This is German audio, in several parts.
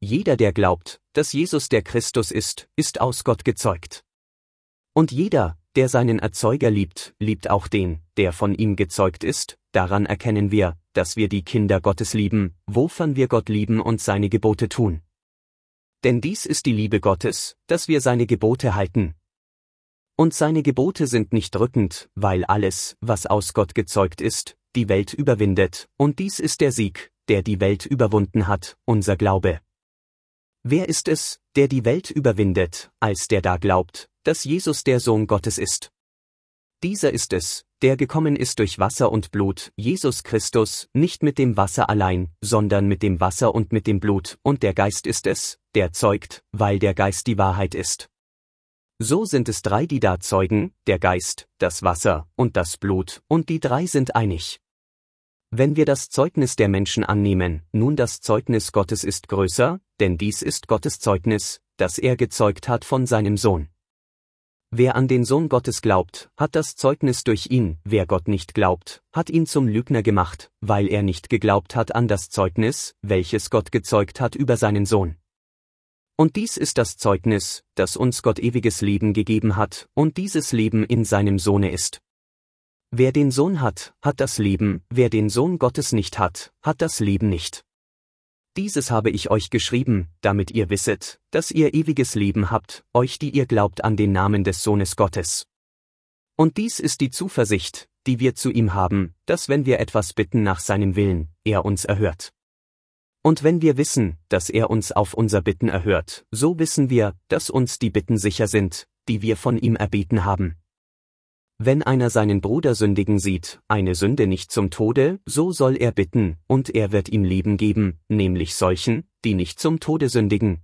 jeder, der glaubt, dass Jesus der Christus ist, ist aus Gott gezeugt. Und jeder, der seinen Erzeuger liebt, liebt auch den, der von ihm gezeugt ist. Daran erkennen wir, dass wir die Kinder Gottes lieben, wofern wir Gott lieben und seine Gebote tun. Denn dies ist die Liebe Gottes, dass wir seine Gebote halten. Und seine Gebote sind nicht drückend, weil alles, was aus Gott gezeugt ist, die Welt überwindet, und dies ist der Sieg, der die Welt überwunden hat, unser Glaube. Wer ist es, der die Welt überwindet, als der da glaubt, dass Jesus der Sohn Gottes ist? Dieser ist es, der gekommen ist durch Wasser und Blut, Jesus Christus, nicht mit dem Wasser allein, sondern mit dem Wasser und mit dem Blut, und der Geist ist es, der zeugt, weil der Geist die Wahrheit ist. So sind es drei, die da zeugen, der Geist, das Wasser und das Blut, und die drei sind einig. Wenn wir das Zeugnis der Menschen annehmen, nun das Zeugnis Gottes ist größer, denn dies ist Gottes Zeugnis, das er gezeugt hat von seinem Sohn. Wer an den Sohn Gottes glaubt, hat das Zeugnis durch ihn, wer Gott nicht glaubt, hat ihn zum Lügner gemacht, weil er nicht geglaubt hat an das Zeugnis, welches Gott gezeugt hat über seinen Sohn. Und dies ist das Zeugnis, dass uns Gott ewiges Leben gegeben hat, und dieses Leben in seinem Sohne ist. Wer den Sohn hat, hat das Leben, wer den Sohn Gottes nicht hat, hat das Leben nicht. Dieses habe ich euch geschrieben, damit ihr wisset, dass ihr ewiges Leben habt, euch die ihr glaubt an den Namen des Sohnes Gottes. Und dies ist die Zuversicht, die wir zu ihm haben, dass wenn wir etwas bitten nach seinem Willen, er uns erhört. Und wenn wir wissen, dass er uns auf unser Bitten erhört, so wissen wir, dass uns die Bitten sicher sind, die wir von ihm erbeten haben. Wenn einer seinen Bruder sündigen sieht, eine Sünde nicht zum Tode, so soll er bitten, und er wird ihm Leben geben, nämlich solchen, die nicht zum Tode sündigen.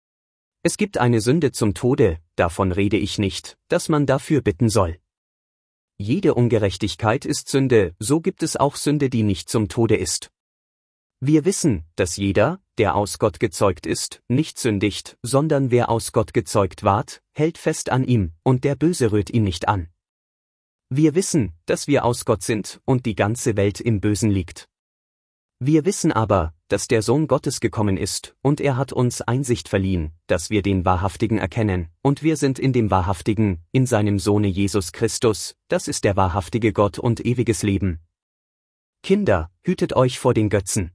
Es gibt eine Sünde zum Tode, davon rede ich nicht, dass man dafür bitten soll. Jede Ungerechtigkeit ist Sünde, so gibt es auch Sünde, die nicht zum Tode ist. Wir wissen, dass jeder, der aus Gott gezeugt ist, nicht sündigt, sondern wer aus Gott gezeugt ward, hält fest an ihm, und der Böse rührt ihn nicht an. Wir wissen, dass wir aus Gott sind und die ganze Welt im Bösen liegt. Wir wissen aber, dass der Sohn Gottes gekommen ist, und er hat uns Einsicht verliehen, dass wir den Wahrhaftigen erkennen, und wir sind in dem Wahrhaftigen, in seinem Sohne Jesus Christus, das ist der wahrhaftige Gott und ewiges Leben. Kinder, hütet euch vor den Götzen.